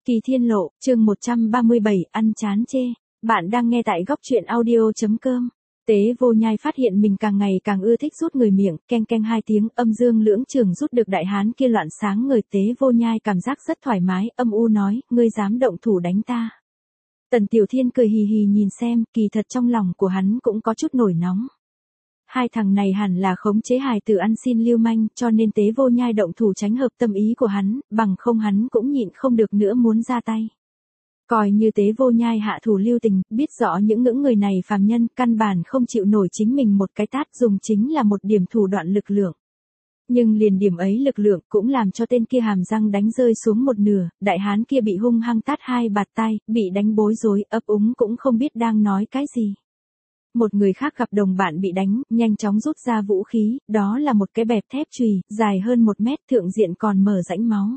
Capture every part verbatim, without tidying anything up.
Kỳ Thiên Lộ, chương một trăm ba mươi bảy, ăn chán chê. Bạn đang nghe tại góc truyện audio.com. Tế Vô Nhai phát hiện mình càng ngày càng ưa thích rút người miệng, keng keng hai tiếng, âm dương lưỡng trường rút được đại hán kia loạn sáng người. Tế Vô Nhai cảm giác rất thoải mái, âm u nói, ngươi dám động thủ đánh ta. Tần Tiểu Thiên cười hì hì nhìn xem, kỳ thật trong lòng của hắn cũng có chút nổi nóng. Hai thằng này hẳn là khống chế hài tử ăn xin lưu manh, cho nên Tế Vô Nhai động thủ tránh hợp tâm ý của hắn, bằng không hắn cũng nhịn không được nữa muốn ra tay. Coi như Tế Vô Nhai hạ thủ lưu tình, biết rõ những ngưỡng người này phàm nhân, căn bản không chịu nổi chính mình một cái tát, dùng chính là một điểm thủ đoạn lực lượng. Nhưng liền điểm ấy lực lượng cũng làm cho tên kia hàm răng đánh rơi xuống một nửa, đại hán kia bị hung hăng tát hai bạt tay, bị đánh bối rối, ấp úng cũng không biết đang nói cái gì. Một người khác gặp đồng bạn bị đánh, nhanh chóng rút ra vũ khí, đó là một cái bẹp thép chùy, dài hơn một mét, thượng diện còn mở rãnh máu.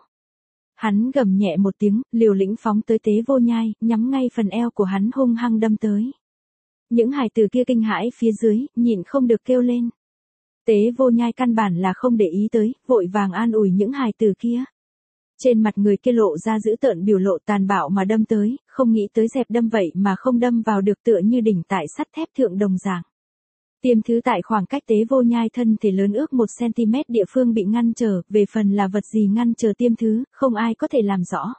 Hắn gầm nhẹ một tiếng, liều lĩnh phóng tới Tế Vô Nhai, nhắm ngay phần eo của hắn hung hăng đâm tới. Những hài tử kia kinh hãi phía dưới, nhịn không được kêu lên. Tế Vô Nhai căn bản là không để ý tới, vội vàng an ủi những hài tử kia. Trên mặt người kia lộ ra dữ tợn biểu lộ tàn bạo mà đâm tới, không nghĩ tới dẹp đâm vậy mà không đâm vào được, tựa như đỉnh tại sắt thép thượng đồng dạng. Tiêm thứ tại khoảng cách Tế Vô Nhai thân thể lớn ước một xăng-ti-mét địa phương bị ngăn trở, về phần là vật gì ngăn trở tiêm thứ, không ai có thể làm rõ.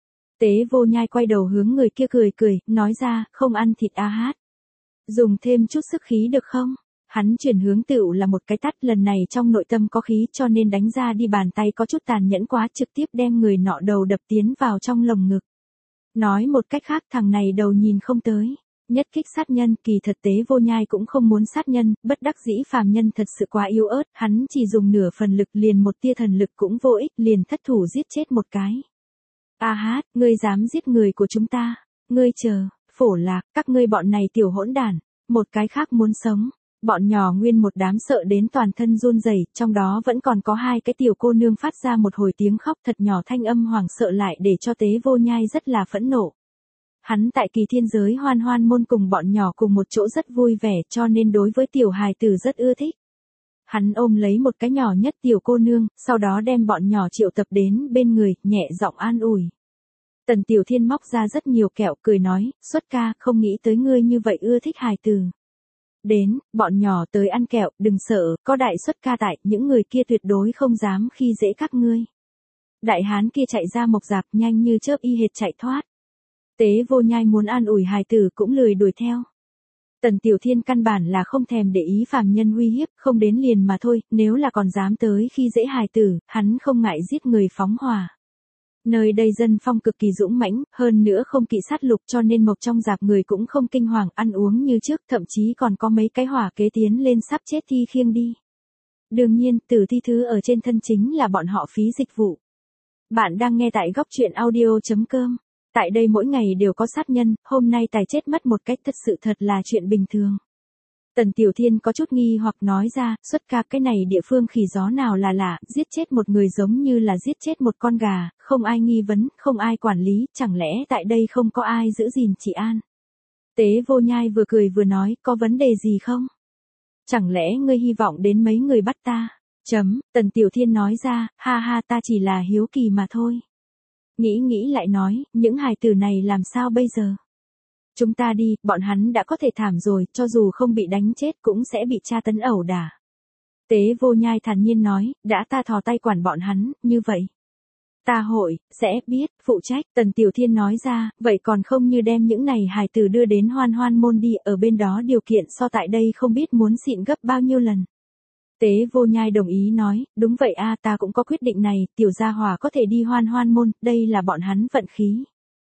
Tế Vô Nhai quay đầu hướng người kia cười cười, nói ra, không ăn thịt a hát. Dùng thêm chút sức khí được không? Hắn chuyển hướng tựu là một cái tát, lần này trong nội tâm có khí cho nên đánh ra đi, bàn tay có chút tàn nhẫn quá, trực tiếp đem người nọ đầu đập tiến vào trong lồng ngực. Nói một cách khác, thằng này đầu nhìn không tới. Nhất kích sát nhân, kỳ thật Tế Vô Nhai cũng không muốn sát nhân, bất đắc dĩ phàm nhân thật sự quá yếu ớt, hắn chỉ dùng nửa phần lực, liền một tia thần lực cũng vô ích, liền thất thủ giết chết một cái. A hát, ngươi dám giết người của chúng ta, ngươi chờ, Phổ Lạc, các ngươi bọn này tiểu hỗn đản, một cái khác muốn sống. Bọn nhỏ nguyên một đám sợ đến toàn thân run rẩy, trong đó vẫn còn có hai cái tiểu cô nương phát ra một hồi tiếng khóc thật nhỏ, thanh âm hoảng sợ lại để cho Tế Vô Nhai rất là phẫn nộ. Hắn tại Kỳ Thiên giới hoan hoan môn cùng bọn nhỏ cùng một chỗ rất vui vẻ, cho nên đối với tiểu hài tử rất ưa thích. Hắn ôm lấy một cái nhỏ nhất tiểu cô nương, sau đó đem bọn nhỏ triệu tập đến bên người, nhẹ giọng an ủi. Tần Tiểu Thiên móc ra rất nhiều kẹo, cười nói, Xuất ca, không nghĩ tới ngươi như vậy ưa thích hài tử. Đến, bọn nhỏ tới ăn kẹo, đừng sợ, có đại Xuất ca tại, những người kia tuyệt đối không dám khi dễ các ngươi. Đại hán kia chạy ra mộc rạp, nhanh như chớp y hệt chạy thoát. Tế Vô Nhai muốn an ủi hài tử cũng lười đuổi theo. Tần Tiểu Thiên căn bản là không thèm để ý phàm nhân uy hiếp, không đến liền mà thôi, nếu là còn dám tới khi dễ hài tử, hắn không ngại giết người phóng hỏa. Nơi đây dân phong cực kỳ dũng mãnh, hơn nữa không kỵ sát lục, cho nên mộc trong rạp người cũng không kinh hoàng, ăn uống như trước, thậm chí còn có mấy cái hỏa kế tiến lên sắp chết thi khiêng đi. Đương nhiên, tử thi thứ ở trên thân chính là bọn họ phí dịch vụ. Bạn đang nghe tại góc truyện audio.com. Tại đây mỗi ngày đều có sát nhân, hôm nay tài chết mất một cách thật sự thật là chuyện bình thường. Tần Tiểu Thiên có chút nghi hoặc nói ra, Xuất ca, cái này địa phương khỉ gió nào là lạ, giết chết một người giống như là giết chết một con gà, không ai nghi vấn, không ai quản lý, chẳng lẽ tại đây không có ai giữ gìn trị an. Tế Vô Nhai vừa cười vừa nói, có vấn đề gì không? Chẳng lẽ ngươi hy vọng đến mấy người bắt ta? Chấm, Tần Tiểu Thiên nói ra, ha ha, ta chỉ là hiếu kỳ mà thôi. Nghĩ nghĩ lại nói, những hài tử này làm sao bây giờ? Chúng ta đi, bọn hắn đã có thể thảm rồi, cho dù không bị đánh chết cũng sẽ bị tra tấn ẩu đả. Tế Vô Nhai thản nhiên nói, đã ta thò tay quản bọn hắn, như vậy. Ta hội, sẽ, biết, phụ trách, Tần Tiểu Thiên nói ra, vậy còn không như đem những này hài tử đưa đến hoan hoan môn đi, ở bên đó điều kiện so tại đây không biết muốn xịn gấp bao nhiêu lần. Tế Vô Nhai đồng ý nói, đúng vậy a, ta cũng có quyết định này, tiểu gia hỏa có thể đi hoan hoan môn, đây là bọn hắn vận khí.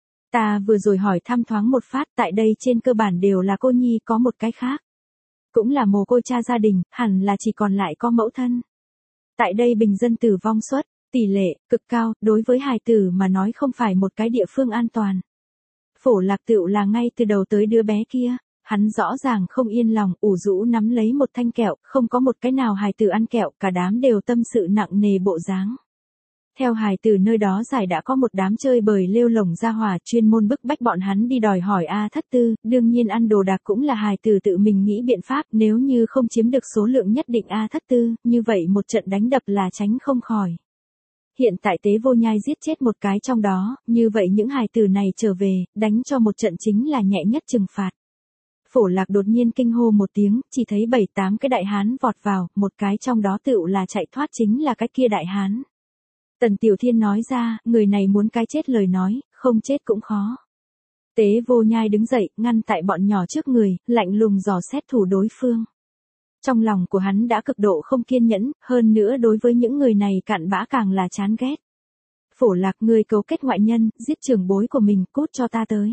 Ta vừa rồi hỏi thăm thoáng một phát, tại đây trên cơ bản đều là cô nhi, có một cái khác. Cũng là mồ côi cha gia đình, hẳn là chỉ còn lại có mẫu thân. Tại đây bình dân tử vong suất, tỷ lệ, cực cao, đối với hài tử mà nói không phải một cái địa phương an toàn. Phổ Lạc tựu là ngay từ đầu tới đứa bé kia. Hắn rõ ràng không yên lòng, ủ rũ nắm lấy một thanh kẹo, không có một cái nào hài tử ăn kẹo, cả đám đều tâm sự nặng nề bộ dáng. Theo hài tử nơi đó giải đã có một đám chơi bời lêu lổng ra hỏa, chuyên môn bức bách bọn hắn đi đòi hỏi A Thất Tư, đương nhiên ăn đồ đạc cũng là hài tử tự mình nghĩ biện pháp, nếu như không chiếm được số lượng nhất định A Thất Tư, như vậy một trận đánh đập là tránh không khỏi. Hiện tại Tế Vô Nhai giết chết một cái trong đó, như vậy những hài tử này trở về, đánh cho một trận chính là nhẹ nhất trừng phạt. Phổ Lạc đột nhiên kinh hô một tiếng, chỉ thấy bảy tám cái đại hán vọt vào, một cái trong đó tựu là chạy thoát chính là cái kia đại hán. Tần Tiểu Thiên nói ra, người này muốn cái chết lời nói, không chết cũng khó. Tế Vô Nhai đứng dậy, ngăn tại bọn nhỏ trước người, lạnh lùng dò xét thủ đối phương. Trong lòng của hắn đã cực độ không kiên nhẫn, hơn nữa đối với những người này cặn bã càng là chán ghét. Phổ Lạc, ngươi cấu kết ngoại nhân, giết trưởng bối của mình, cút cho ta tới.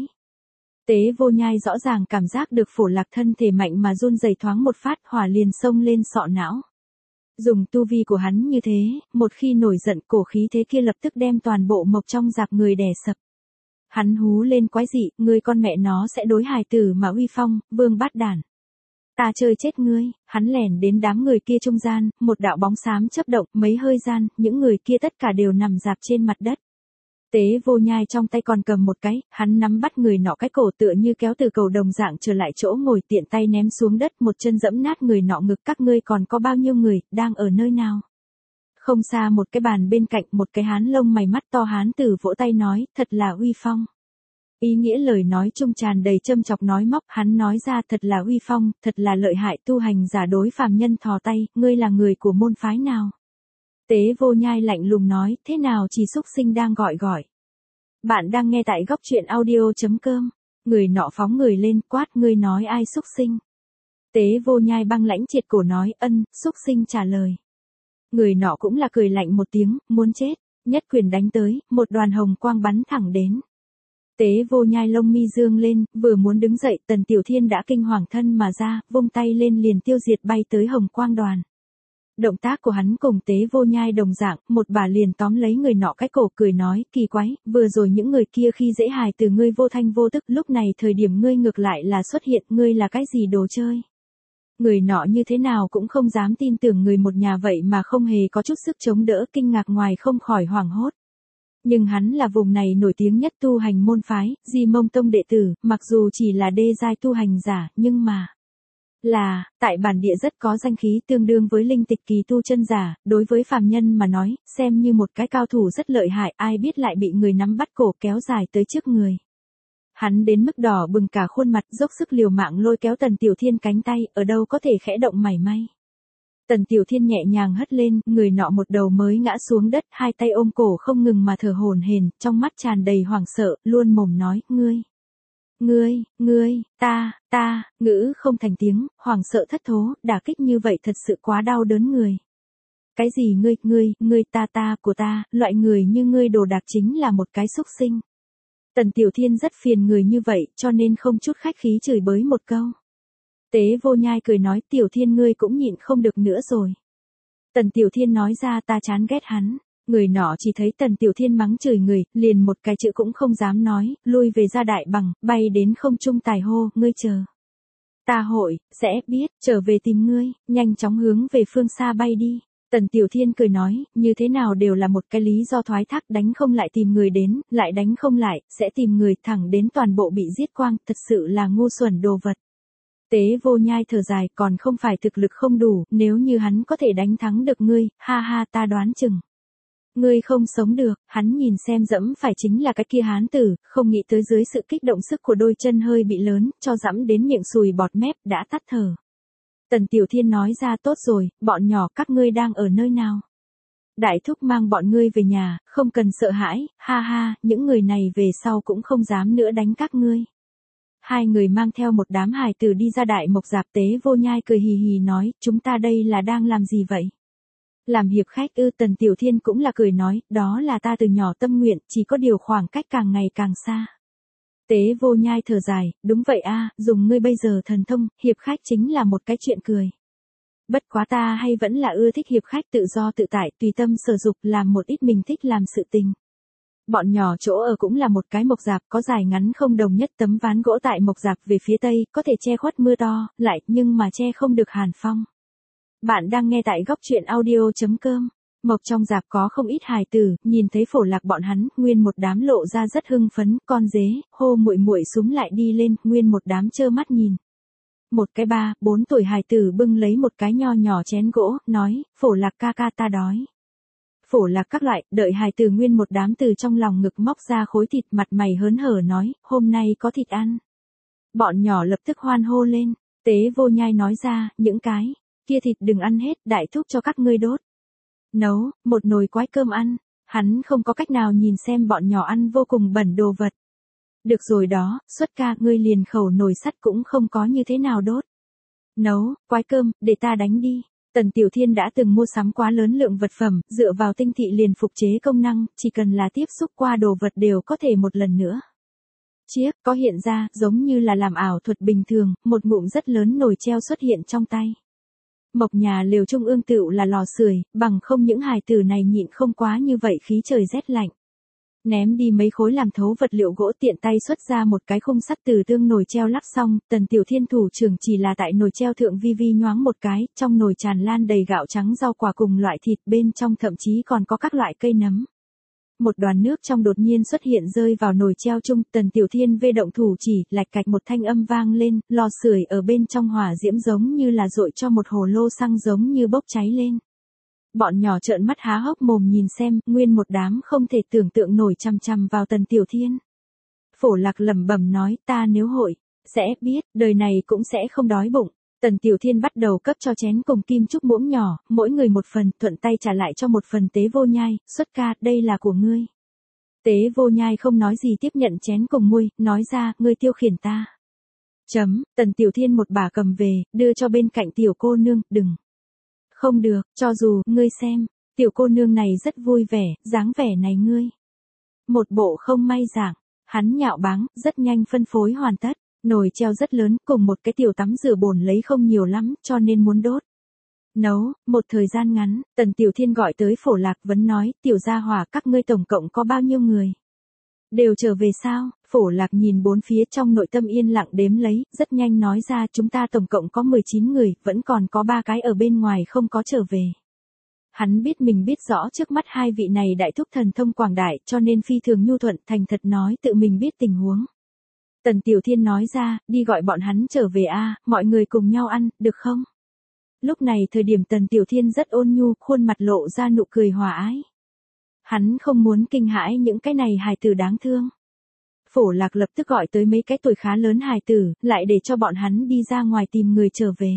Tế Vô Nhai rõ ràng cảm giác được Phổ Lạc thân thể mạnh mà run rẩy thoáng một phát, hỏa liền xông lên sọ não. Dùng tu vi của hắn như thế, một khi nổi giận cổ khí thế kia lập tức đem toàn bộ mộc trong dạp người đè sập. Hắn hú lên quái dị, ngươi con mẹ nó sẽ đối hài tử mà uy phong, vương bát đản. Ta chơi chết ngươi, hắn lẻn đến đám người kia trung gian, một đạo bóng xám chớp động, mấy hơi gian, những người kia tất cả đều nằm dạp trên mặt đất. Tế Vô Nhai trong tay còn cầm một cái, hắn nắm bắt người nọ cái cổ tựa như kéo từ cầu đồng dạng trở lại chỗ ngồi, tiện tay ném xuống đất, một chân dẫm nát người nọ ngực. Các ngươi còn có bao nhiêu người, đang ở nơi nào? Không xa một cái bàn bên cạnh, một cái hán lông mày mắt to hán tử vỗ tay nói, thật là uy phong. Ý nghĩa lời nói chung tràn đầy châm chọc nói móc, hắn nói ra thật là uy phong, thật là lợi hại, tu hành giả đối phàm nhân thò tay, ngươi là người của môn phái nào? Tế Vô Nhai lạnh lùng nói, thế nào chỉ xúc sinh đang gọi gọi. Bạn đang nghe tại góc truyện audio.com. Người nọ phóng người lên quát, ngươi nói ai xúc sinh? Tế Vô Nhai băng lãnh triệt cổ nói, ân, xúc sinh trả lời. Người nọ cũng là cười lạnh một tiếng, muốn chết, nhất quyền đánh tới, một đoàn hồng quang bắn thẳng đến. Tế Vô Nhai lông mi dương lên, vừa muốn đứng dậy, Tần Tiểu Thiên đã kinh hoàng thân mà ra, vung tay lên liền tiêu diệt bay tới hồng quang đoàn. Động tác của hắn cùng Tế Vô Nhai đồng dạng, một bà liền tóm lấy người nọ cái cổ cười nói, kỳ quái, vừa rồi những người kia khi dễ hài từ ngươi vô thanh vô tức, lúc này thời điểm ngươi ngược lại là xuất hiện, ngươi là cái gì đồ chơi? Người nọ như thế nào cũng không dám tin tưởng người một nhà vậy mà không hề có chút sức chống đỡ, kinh ngạc ngoài không khỏi hoảng hốt. Nhưng hắn là vùng này nổi tiếng nhất tu hành môn phái, Di Mông Tông đệ tử, mặc dù chỉ là đê giai tu hành giả, nhưng mà là, tại bản địa rất có danh khí tương đương với linh tịch kỳ tu chân giả, đối với phàm nhân mà nói, xem như một cái cao thủ rất lợi hại, ai biết lại bị người nắm bắt cổ kéo dài tới trước người. Hắn đến mức đỏ bừng cả khuôn mặt, dốc sức liều mạng lôi kéo Tần Tiểu Thiên cánh tay, ở đâu có thể khẽ động mảy may. Tần Tiểu Thiên nhẹ nhàng hất lên, người nọ một đầu mới ngã xuống đất, hai tay ôm cổ không ngừng mà thở hổn hển, trong mắt tràn đầy hoảng sợ, luôn mồm nói, ngươi, ngươi, ngươi, ta, ta, ngữ không thành tiếng, hoảng sợ thất thố, đả kích như vậy thật sự quá đau đớn người. Cái gì ngươi, ngươi, ngươi ta ta của ta, loại người như ngươi đồ đạc chính là một cái xúc sinh. Tần Tiểu Thiên rất phiền người như vậy, cho nên không chút khách khí chửi bới một câu. Tế Vô Nhai cười nói, Tiểu Thiên ngươi cũng nhịn không được nữa rồi. Tần Tiểu Thiên nói ra, ta chán ghét hắn. Người nọ chỉ thấy Tần Tiểu Thiên mắng chửi người, liền một cái chữ cũng không dám nói, lui về ra đại bằng, bay đến không trung tài hô, ngươi chờ. Ta hội, sẽ biết, trở về tìm ngươi, nhanh chóng hướng về phương xa bay đi. Tần Tiểu Thiên cười nói, như thế nào đều là một cái lý do thoái thác, đánh không lại tìm người đến, lại đánh không lại, sẽ tìm người thẳng đến toàn bộ bị giết quang, thật sự là ngu xuẩn đồ vật. Tế Vô Nhai thở dài, còn không phải thực lực không đủ, nếu như hắn có thể đánh thắng được ngươi, ha ha ta đoán chừng. Ngươi không sống được, hắn nhìn xem dẫm phải chính là cái kia hán tử, không nghĩ tới dưới sự kích động sức của đôi chân hơi bị lớn, cho dẫm đến miệng sùi bọt mép, đã tắt thở. Tần Tiểu Thiên nói ra, tốt rồi, bọn nhỏ các ngươi đang ở nơi nào? Đại thúc mang bọn ngươi về nhà, không cần sợ hãi, ha ha, những người này về sau cũng không dám nữa đánh các ngươi. Hai người mang theo một đám hài tử đi ra đại mộc dạp. Tế Vô Nhai cười hì hì nói, chúng ta đây là đang làm gì vậy? Làm hiệp khách ư? Tần Tiểu Thiên cũng là cười nói, đó là ta từ nhỏ tâm nguyện, chỉ có điều khoảng cách càng ngày càng xa. Tế Vô Nhai thở dài, đúng vậy a, dùng ngươi bây giờ thần thông, hiệp khách chính là một cái chuyện cười. Bất quá ta hay vẫn là ưa thích hiệp khách tự do tự tại, tùy tâm sở dục, làm một ít mình thích làm sự tình. Bọn nhỏ chỗ ở cũng là một cái mộc dạp, có dài ngắn không đồng nhất, tấm ván gỗ tại mộc dạp về phía tây, có thể che khuất mưa to, lại, nhưng mà che không được hàn phong. Bạn đang nghe tại góc truyện audio.com. Mộc trong dạp có không ít hài tử, nhìn thấy Phổ Lạc bọn hắn, nguyên một đám lộ ra rất hưng phấn, con dế, hô muội muội súng lại đi lên, nguyên một đám trơ mắt nhìn. Một cái ba, bốn tuổi hài tử bưng lấy một cái nho nhỏ chén gỗ, nói, Phổ Lạc ca ca ta đói. Phổ Lạc các loại, đợi hài từ nguyên một đám từ trong lòng ngực móc ra khối thịt, mặt mày hớn hở nói, hôm nay có thịt ăn. Bọn nhỏ lập tức hoan hô lên. Tế Vô Nhai nói ra, những cái kia thịt đừng ăn hết, đại thúc cho các ngươi đốt. Nấu, một nồi quái cơm ăn. Hắn không có cách nào nhìn xem bọn nhỏ ăn vô cùng bẩn đồ vật. Được rồi đó, Xuất ca, ngươi liền khẩu nồi sắt cũng không có như thế nào đốt. Nấu, quái cơm, để ta đánh đi. Tần Tiểu Thiên đã từng mua sắm quá lớn lượng vật phẩm, dựa vào tinh thị liền phục chế công năng, chỉ cần là tiếp xúc qua đồ vật đều có thể một lần nữa. Chiếc, có hiện ra, giống như là làm ảo thuật bình thường, một ngụm rất lớn nồi treo xuất hiện trong tay. Mộc nhà lều trung ương tựu là lò sưởi, bằng không những hài tử này nhịn không quá như vậy khí trời rét lạnh. Ném đi mấy khối làm thấu vật liệu gỗ, tiện tay xuất ra một cái khung sắt từ tương nồi treo lắp xong, Tần Tiểu Thiên thủ trưởng chỉ là tại nồi treo thượng vi vi nhoáng một cái, trong nồi tràn lan đầy gạo trắng rau quả cùng loại thịt, bên trong thậm chí còn có các loại cây nấm. Một đoàn nước trong đột nhiên xuất hiện rơi vào nồi treo chung, Tần Tiểu Thiên vê động thủ chỉ, lạch cạch một thanh âm vang lên, lò sưởi ở bên trong hỏa diễm giống như là dội cho một hồ lô xăng giống như bốc cháy lên. Bọn nhỏ trợn mắt há hốc mồm nhìn xem, nguyên một đám không thể tưởng tượng nổi chằm chằm vào Tần Tiểu Thiên. Phổ Lạc lẩm bẩm nói, ta nếu hội, sẽ biết, đời này cũng sẽ không đói bụng. Tần Tiểu Thiên bắt đầu cấp cho chén cùng kim chúc muỗng nhỏ, mỗi người một phần, thuận tay trả lại cho một phần Tế Vô Nhai, Xuất ca, đây là của ngươi. Tế Vô Nhai không nói gì tiếp nhận chén cùng muôi, nói ra, ngươi tiêu khiển ta. Chấm, Tần Tiểu Thiên một bà cầm về, đưa cho bên cạnh tiểu cô nương, đừng. Không được, cho dù, ngươi xem, tiểu cô nương này rất vui vẻ, dáng vẻ này ngươi. Một bộ không may dạng, hắn nhạo báng, rất nhanh phân phối hoàn tất, nồi treo rất lớn, cùng một cái tiểu tắm rửa bồn lấy không nhiều lắm, cho nên muốn đốt. Nấu, một thời gian ngắn, Tần Tiểu Thiên gọi tới Phổ Lạc vấn nói, tiểu gia hỏa các ngươi tổng cộng có bao nhiêu người? Đều trở về sao? Phổ Lạc nhìn bốn phía trong nội tâm yên lặng đếm lấy, rất nhanh nói ra chúng ta tổng cộng có mười chín người, vẫn còn có ba cái ở bên ngoài không có trở về. Hắn biết mình biết rõ trước mắt hai vị này đại thúc thần thông quảng đại, cho nên phi thường nhu thuận, thành thật nói tự mình biết tình huống. Tần Tiểu Thiên nói ra, đi gọi bọn hắn trở về a, mọi người cùng nhau ăn, được không? Lúc này thời điểm Tần Tiểu Thiên rất ôn nhu, khuôn mặt lộ ra nụ cười hòa ái. Hắn không muốn kinh hãi những cái này hài tử đáng thương. Phổ Lạc lập tức gọi tới mấy cái tuổi khá lớn hài tử, lại để cho bọn hắn đi ra ngoài tìm người trở về.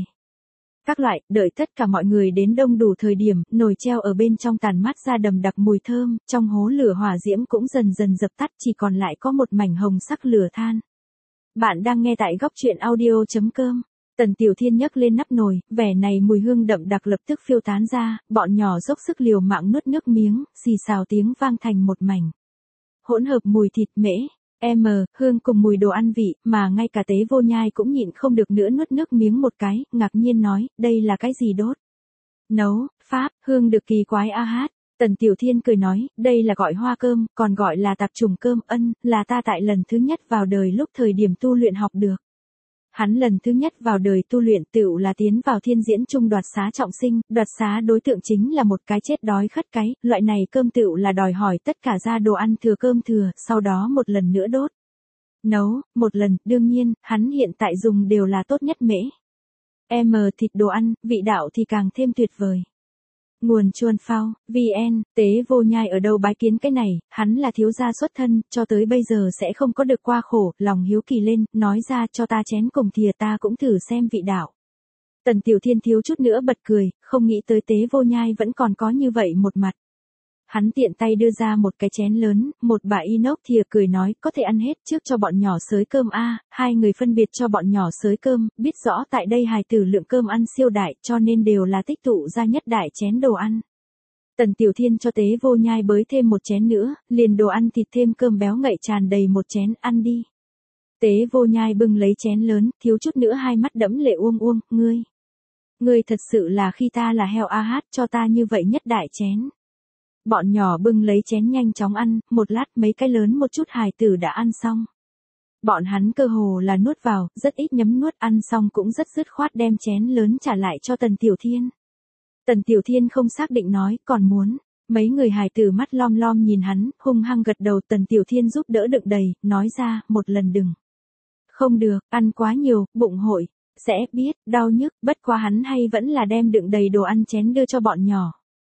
Các loại, đợi tất cả mọi người đến đông đủ thời điểm, nồi treo ở bên trong tàn mát ra đầm đặc mùi thơm, trong hố lửa hỏa diễm cũng dần dần dập tắt, chỉ còn lại có một mảnh hồng sắc lửa than. Bạn đang nghe tại góc truyện audio chấm com. Tần Tiểu Thiên nhấc lên nắp nồi, vẻ này mùi hương đậm đặc lập tức phiêu tán ra, bọn nhỏ dốc sức liều mạng nuốt nước miếng, xì xào tiếng vang thành một mảnh. Hỗn hợp mùi thịt mễ, m, hương cùng mùi đồ ăn vị, mà ngay cả Tế Vô Nhai cũng nhịn không được nữa nuốt nước miếng một cái, ngạc nhiên nói, đây là cái gì đốt? Nấu, pháp, hương được kỳ quái a hát. Tần Tiểu Thiên cười nói, đây là gọi hoa cơm, còn gọi là tạp trùng cơm, ân, là ta tại lần thứ nhất vào đời lúc thời điểm tu luyện học được. Hắn lần thứ nhất vào đời tu luyện tựu là tiến vào thiên diễn trung đoạt xá trọng sinh, đoạt xá đối tượng chính là một cái chết đói khất cái, loại này cơm tựu là đòi hỏi tất cả ra đồ ăn thừa cơm thừa, sau đó một lần nữa đốt. Nấu, một lần, đương nhiên, hắn hiện tại dùng đều là tốt nhất mễ. M thịt đồ ăn, vị đạo thì càng thêm tuyệt vời. Nguồn chuồn phao, vn, Tế Vô Nhai ở đâu bái kiến cái này, hắn là thiếu gia xuất thân, cho tới bây giờ sẽ không có được qua khổ, lòng hiếu kỳ lên, nói ra cho ta chén cùng thìa ta cũng thử xem vị đạo. Tần Tiểu Thiên thiếu chút nữa bật cười, không nghĩ tới Tế Vô Nhai vẫn còn có như vậy một mặt. Hắn tiện tay đưa ra một cái chén lớn, một bả inox thìa cười nói, có thể ăn hết trước cho bọn nhỏ xới cơm a, hai người phân biệt cho bọn nhỏ xới cơm, biết rõ tại đây hài tử lượng cơm ăn siêu đại, cho nên đều là tích tụ ra nhất đại chén đồ ăn. Tần Tiểu Thiên cho Tế Vô Nhai bới thêm một chén nữa, liền đồ ăn thịt thêm cơm béo ngậy tràn đầy một chén, ăn đi. Tế Vô Nhai bưng lấy chén lớn, thiếu chút nữa hai mắt đẫm lệ uông uông, ngươi. Ngươi thật sự là khi ta là heo a hát, cho ta như vậy nhất đại chén. Bọn nhỏ bưng lấy chén nhanh chóng ăn, một lát mấy cái lớn một chút hài tử đã ăn xong. Bọn hắn cơ hồ là nuốt vào, rất ít nhấm nuốt, ăn xong cũng rất dứt khoát đem chén lớn trả lại cho Tần Tiểu Thiên. Tần Tiểu Thiên không xác định nói, còn muốn. Mấy người hài tử mắt lom lom nhìn hắn, hung hăng gật đầu. Tần Tiểu Thiên giúp đỡ đựng đầy, nói ra, một lần đừng. Không được, ăn quá nhiều, bụng hội, sẽ biết, đau nhức, bất quá hắn hay vẫn là đem đựng đầy đồ ăn chén đưa cho bọn nhỏ.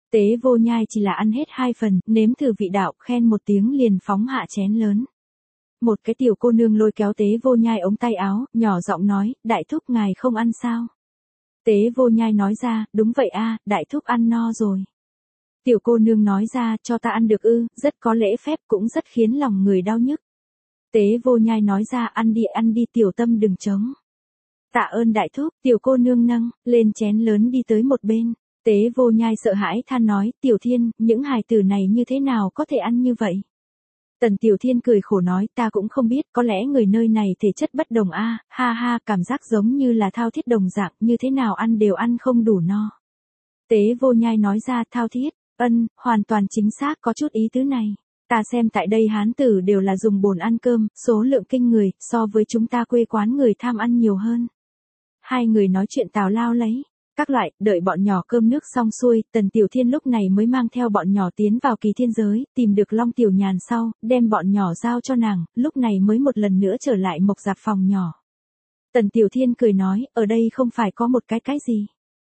Tế Vô Nhai chỉ là ăn hết hai phần, nếm thử vị đạo, khen một tiếng liền phóng hạ chén lớn. Một cái tiểu cô nương lôi kéo Tế Vô Nhai ống tay áo, nhỏ giọng nói, đại thúc ngài không ăn sao? Tế Vô Nhai nói ra, đúng vậy a, đại thúc ăn no rồi. Tiểu cô nương nói ra, cho ta ăn được ư, rất có lễ phép cũng rất khiến lòng người đau nhức. Tế Vô Nhai nói ra, ăn đi ăn đi tiểu tâm đừng trống. Tạ ơn đại thúc, tiểu cô nương nâng lên chén lớn đi tới một bên. Tế Vô Nhai sợ hãi than nói, Tiểu Thiên, những hài tử này như thế nào có thể ăn như vậy? Tần Tiểu Thiên cười khổ nói, ta cũng không biết, có lẽ người nơi này thể chất bất đồng a, ha ha, cảm giác giống như là thao thiết đồng dạng, như thế nào ăn đều ăn không đủ no. Tế Vô Nhai nói ra, thao thiết, ân, hoàn toàn chính xác có chút ý tứ này. Ta xem tại đây hán tử đều là dùng bồn ăn cơm, số lượng kinh người, so với chúng ta quê quán người tham ăn nhiều hơn. Hai người nói chuyện tào lao lấy. Các loại, đợi bọn nhỏ cơm nước xong xuôi, Tần Tiểu Thiên lúc này mới mang theo bọn nhỏ tiến vào kỳ thiên giới, tìm được Long Tiểu Nhàn sau, đem bọn nhỏ giao cho nàng, lúc này mới một lần nữa trở lại mộc dạp phòng nhỏ. Tần Tiểu Thiên cười nói, ở đây không phải có một cái cái gì.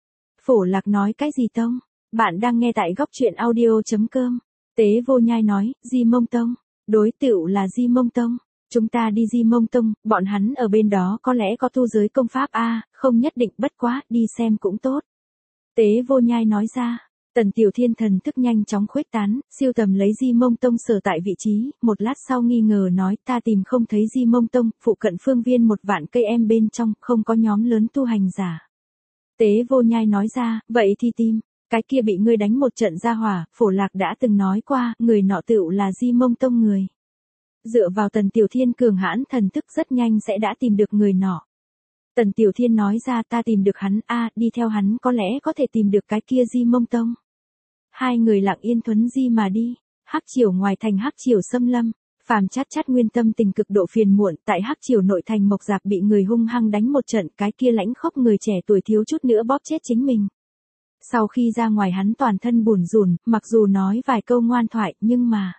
Phổ Lạc nói cái gì tông? Bạn đang nghe tại góc truyện audio.com. Tế Vô Nhai nói, Di Mông Tông. Đối tựu là Di Mông Tông. Chúng ta đi Di Mông Tông, bọn hắn ở bên đó có lẽ có tu giới công pháp a, không nhất định, bất quá, đi xem cũng tốt. Tế Vô Nhai nói ra, Tần Tiểu Thiên thần thức nhanh chóng khuếch tán, siêu tầm lấy Di Mông Tông sở tại vị trí, một lát sau nghi ngờ nói ta tìm không thấy Di Mông Tông, phụ cận phương viên một vạn cây em bên trong, không có nhóm lớn tu hành giả. Tế Vô Nhai nói ra, vậy thì tìm, cái kia bị ngươi đánh một trận ra hỏa, Phổ Lạc đã từng nói qua, người nọ tựu là Di Mông Tông người. Dựa vào Tần Tiểu Thiên cường hãn thần thức rất nhanh sẽ đã tìm được người nọ. Tần Tiểu Thiên nói ra ta tìm được hắn, a, đi theo hắn có lẽ có thể tìm được cái kia Di Mông Tông. Hai người lặng yên thuấn di mà đi, Hắc Triều ngoài thành Hắc Triều xâm lâm, Phàm Chát Chát nguyên tâm tình cực độ phiền muộn, tại Hắc Triều nội thành mộc dạp bị người hung hăng đánh một trận, cái kia lãnh khốc người trẻ tuổi thiếu chút nữa bóp chết chính mình. Sau khi ra ngoài hắn toàn thân bủn rủn, mặc dù nói vài câu ngoan thoại, nhưng mà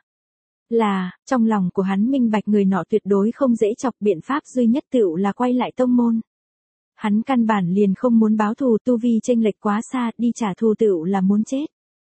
là, trong lòng của hắn minh bạch người nọ tuyệt đối không dễ chọc, biện pháp duy nhất tựu là quay lại tông môn. Hắn căn bản liền không muốn báo thù, tu vi chênh lệch quá xa, đi trả thù tựu là muốn chết.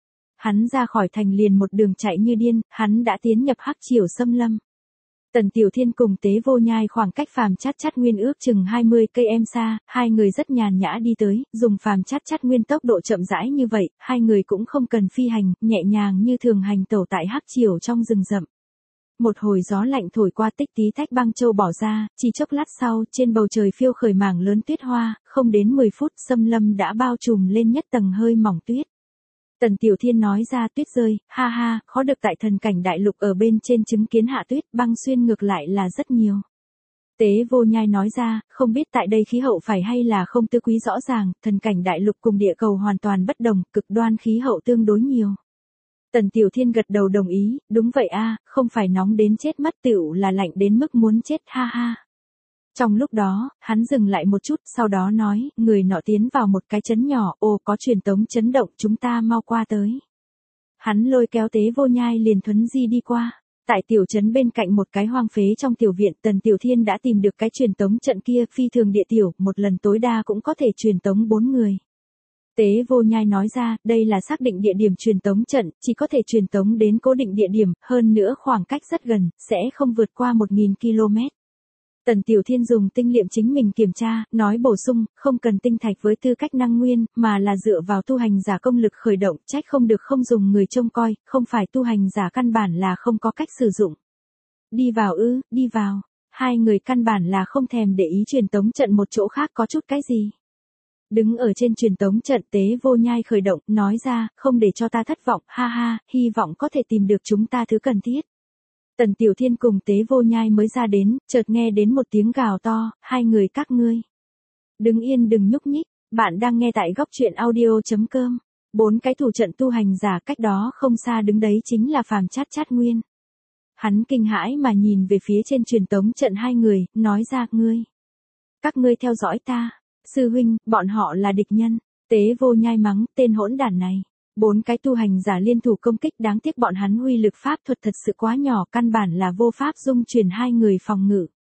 Hắn ra khỏi thành liền một đường chạy như điên, hắn đã tiến nhập Hắc Triều xâm lâm. Tần Tiểu Thiên cùng Tế Vô Nhai khoảng cách Phàm Chát Chát nguyên ước chừng hai mươi cây em xa, hai người rất nhàn nhã đi tới, dùng Phàm Chát Chát nguyên tốc độ chậm rãi như vậy, hai người cũng không cần phi hành, nhẹ nhàng như thường hành tẩu tại Hắc Triều trong rừng rậm. Một hồi gió lạnh thổi qua, tích tí tách băng châu bỏ ra, chỉ chốc lát sau, trên bầu trời phiêu khởi mảng lớn tuyết hoa, không đến mười phút, xâm lâm đã bao trùm lên nhất tầng hơi mỏng tuyết. Tần Tiểu Thiên nói ra tuyết rơi, ha ha, khó được tại thần cảnh đại lục ở bên trên chứng kiến hạ tuyết, băng xuyên ngược lại là rất nhiều. Tế Vô Nhai nói ra, không biết tại đây khí hậu phải hay là không tư quý rõ ràng, thần cảnh đại lục cùng địa cầu hoàn toàn bất đồng, cực đoan khí hậu tương đối nhiều. Tần Tiểu Thiên gật đầu đồng ý, đúng vậy a, không phải nóng đến chết mất tựu là lạnh đến mức muốn chết, ha ha. Trong lúc đó, hắn dừng lại một chút, sau đó nói, người nọ tiến vào một cái trấn nhỏ, ồ có truyền tống chấn động, chúng ta mau qua tới. Hắn lôi kéo Tế Vô Nhai liền thuấn di đi qua. Tại tiểu trấn bên cạnh một cái hoang phế trong tiểu viện, Tần Tiểu Thiên đã tìm được cái truyền tống trận kia, phi thường địa tiểu, một lần tối đa cũng có thể truyền tống bốn người. Tế Vô Nhai nói ra, đây là xác định địa điểm truyền tống trận, chỉ có thể truyền tống đến cố định địa điểm, hơn nữa khoảng cách rất gần, sẽ không vượt qua một nghìn ki lô mét. Tần Tiểu Thiên dùng tinh liệm chính mình kiểm tra, nói bổ sung, không cần tinh thạch với tư cách năng nguyên, mà là dựa vào tu hành giả công lực khởi động, trách không được không dùng người trông coi, không phải tu hành giả căn bản là không có cách sử dụng. Đi vào ư, đi vào. Hai người căn bản là không thèm để ý truyền tống trận một chỗ khác có chút cái gì. Đứng ở trên truyền tống trận, Tế Vô Nhai khởi động, nói ra, không để cho ta thất vọng, ha ha, hy vọng có thể tìm được chúng ta thứ cần thiết. Tần Tiểu Thiên cùng Tế Vô Nhai mới ra đến, chợt nghe đến một tiếng gào to, hai người các ngươi. Đứng yên đừng nhúc nhích, bạn đang nghe tại góc truyện audio.com. Bốn cái thủ trận tu hành giả cách đó không xa đứng đấy chính là Phàm Chát Chát Nguyên. Hắn kinh hãi mà nhìn về phía trên truyền tống trận hai người, nói ra, ngươi. Các ngươi theo dõi ta. Sư huynh, bọn họ là địch nhân. Tế Vô Nhai mắng, tên hỗn đản này. Bốn cái tu hành giả liên thủ công kích, đáng tiếc bọn hắn uy lực pháp thuật thật sự quá nhỏ, căn bản là vô pháp dung truyền hai người phòng ngự.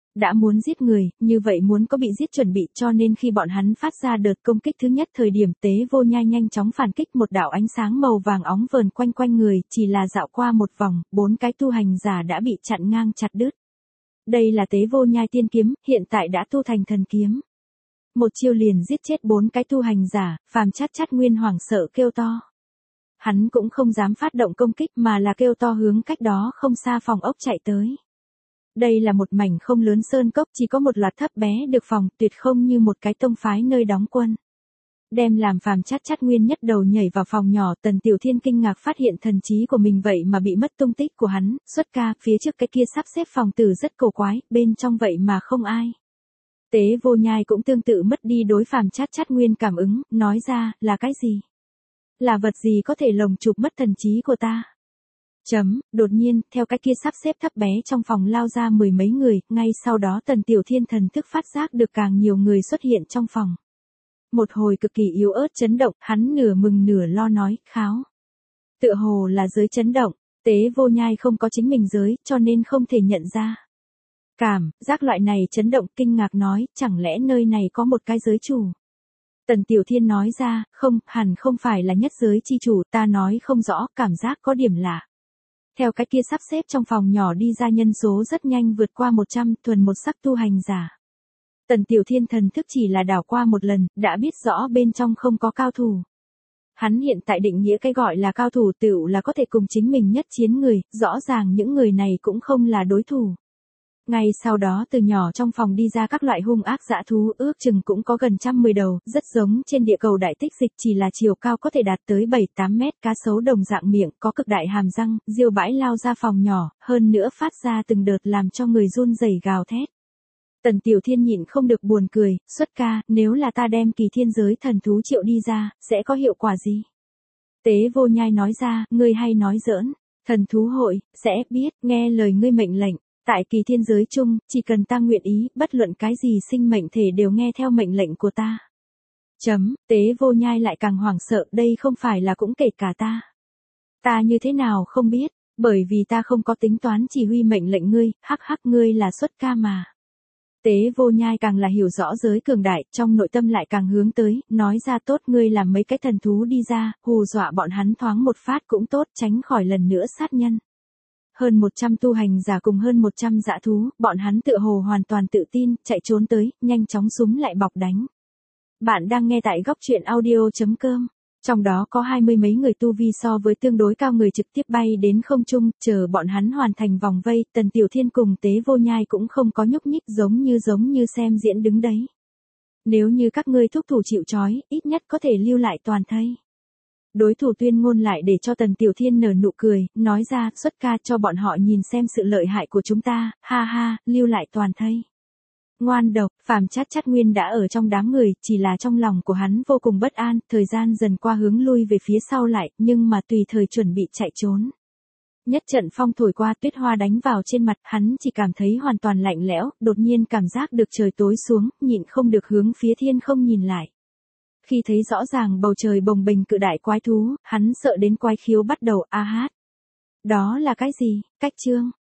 Đã muốn giết người, như vậy muốn có bị giết chuẩn bị, cho nên khi bọn hắn phát ra đợt công kích thứ nhất thời điểm Tế Vô Nhai nhanh chóng phản kích, một đạo ánh sáng màu vàng óng vờn quanh quanh người, chỉ là dạo qua một vòng, bốn cái tu hành giả đã bị chặn ngang chặt đứt. Đây là Tế Vô Nhai tiên kiếm, hiện tại đã tu thành thần kiếm. Một chiêu liền giết chết bốn cái tu hành giả, Phàm Chát Chát Nguyên hoảng sợ kêu to. Hắn cũng không dám phát động công kích mà là kêu to hướng cách đó không xa phòng ốc chạy tới. Đây là một mảnh không lớn sơn cốc, chỉ có một loạt thấp bé được phòng, tuyệt không như một cái tông phái nơi đóng quân. Đem làm Phàm Chát Chát Nguyên nhất đầu nhảy vào phòng nhỏ, Tần Tiểu Thiên kinh ngạc phát hiện thần trí của mình vậy mà bị mất tung tích của hắn, xuất ca, phía trước cái kia sắp xếp phòng tử rất cổ quái, bên trong vậy mà không ai. Tế Vô Nhai cũng tương tự mất đi đối Phàm Chát Chát Nguyên cảm ứng, nói ra, là cái gì? Là vật gì có thể lồng chụp mất thần trí của ta? Chấm, đột nhiên, theo cái kia sắp xếp thấp bé trong phòng lao ra mười mấy người, ngay sau đó Tần Tiểu Thiên thần thức phát giác được càng nhiều người xuất hiện trong phòng. Một hồi cực kỳ yếu ớt chấn động, hắn nửa mừng nửa lo nói, kháo. Tựa hồ là giới chấn động, Tế Vô Nhai không có chính mình giới, cho nên không thể nhận ra. Cảm, giác loại này chấn động, kinh ngạc nói, chẳng lẽ nơi này có một cái giới chủ? Tần Tiểu Thiên nói ra, không, hẳn không phải là nhất giới chi chủ, ta nói không rõ, cảm giác có điểm lạ. Theo cái kia sắp xếp trong phòng nhỏ đi ra nhân số rất nhanh vượt qua một trăm, thuần một sắc tu hành giả. Tần Tiểu Thiên thần thức chỉ là đảo qua một lần, đã biết rõ bên trong không có cao thủ. Hắn hiện tại định nghĩa cái gọi là cao thủ tựu là có thể cùng chính mình nhất chiến người, rõ ràng những người này cũng không là đối thủ. Ngay sau đó từ nhỏ trong phòng đi ra các loại hung ác dã thú, ước chừng cũng có gần trăm mười đầu, rất giống trên địa cầu đại tích dịch, chỉ là chiều cao có thể đạt tới bảy tám mét, cá sấu đồng dạng miệng, có cực đại hàm răng, diêu bãi lao ra phòng nhỏ, hơn nữa phát ra từng đợt làm cho người run rẩy gào thét. Tần Tiểu Thiên nhịn không được buồn cười, xuất ca, nếu là ta đem kỳ thiên giới thần thú triệu đi ra, sẽ có hiệu quả gì? Tế Vô Nhai nói ra, ngươi hay nói giỡn, thần thú hội, sẽ biết, nghe lời ngươi mệnh lệnh. Tại kỳ thiên giới chung, chỉ cần ta nguyện ý, bất luận cái gì sinh mệnh thể đều nghe theo mệnh lệnh của ta. Chấm, Tế Vô Nhai lại càng hoảng sợ, đây không phải là cũng kể cả ta. Ta như thế nào không biết, bởi vì ta không có tính toán chỉ huy mệnh lệnh ngươi, hắc hắc ngươi là xuất ca mà. Tế Vô Nhai càng là hiểu rõ giới cường đại, trong nội tâm lại càng hướng tới, nói ra tốt ngươi làm mấy cái thần thú đi ra, hù dọa bọn hắn thoáng một phát cũng tốt, tránh khỏi lần nữa sát nhân. Hơn một trăm tu hành giả cùng hơn một trăm dã thú, bọn hắn tựa hồ hoàn toàn tự tin, chạy trốn tới, nhanh chóng súng lại bọc đánh. Bạn đang nghe tại góc truyện audio chấm com. Trong đó có hai mươi mấy người tu vi so với tương đối cao người trực tiếp bay đến không trung, chờ bọn hắn hoàn thành vòng vây, Tần Tiểu Thiên cùng Tế Vô Nhai cũng không có nhúc nhích, giống như giống như xem diễn đứng đấy. Nếu như các ngươi thúc thủ chịu trói, ít nhất có thể lưu lại toàn thây. Đối thủ tuyên ngôn lại để cho Tần Tiểu Thiên nở nụ cười, nói ra, xuất ca cho bọn họ nhìn xem sự lợi hại của chúng ta, ha ha, lưu lại toàn thây. Ngoan độc, Phàm Chát Chát Nguyên đã ở trong đám người, chỉ là trong lòng của hắn vô cùng bất an, thời gian dần qua hướng lui về phía sau lại, nhưng mà tùy thời chuẩn bị chạy trốn. Nhất trận phong thổi qua, tuyết hoa đánh vào trên mặt, hắn chỉ cảm thấy hoàn toàn lạnh lẽo, đột nhiên cảm giác được trời tối xuống, nhịn không được hướng phía thiên không nhìn lại. Khi thấy rõ ràng bầu trời bồng bềnh cự đại quái thú, hắn sợ đến quái khiếu bắt đầu a hát. Đó là cái gì? Cách chương.